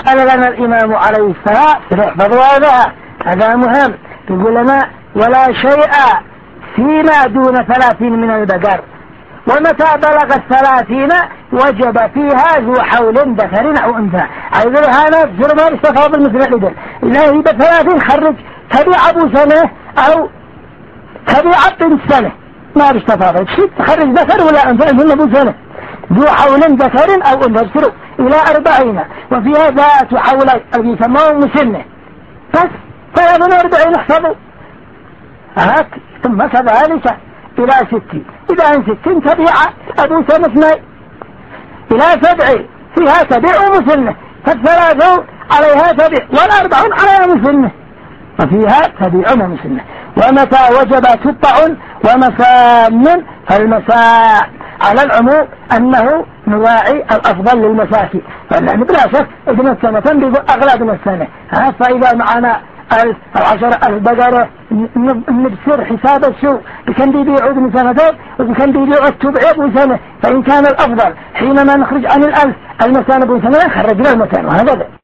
قال لنا الإمام عليه الصلاة احفظوا هذا مهم. يقول لنا ولا شيء فيما دون 30 من البقر، ومتى بلغت 30 وجب فيها ذو حول ذكر أو أنثى. أيضا هذا تصير ما يستفاض المثل الإبل إلا يبقى 30 خرج تبع أبو سنة أو تبع بنت سنة ما بيستفاض تخرج ذكر ولا أنثى من أبو سنة ذو حول ذكر أو أنثى تصير إلى 40 وفيها ذات حولين أو يسمونه مسنة بس 43 احفظوا ثم كذلك إلى 60 إذا عن 60 تبع أبو سنة 2 إلى 70 فيها تبع مسنة فالثلاث عليها تبع والأربعون عليها مسنة وفيها تبع مسنة. ومتى وجب تبع ومسان فالمساء على العموم أنه نراعي الأفضل للمساكين فلأن بلا شك ابن السنة بيقول أغلى من السنة فإذا معنا 10,000 بقرة نبصر حساب السوق كان بيبيعوا ابن سنتين وكان بيبيعوا التبع ابن سنة فإن كان الأفضل حينما نخرج عن 1000 المسان ابن سنة خرجنا المسان وهكذا.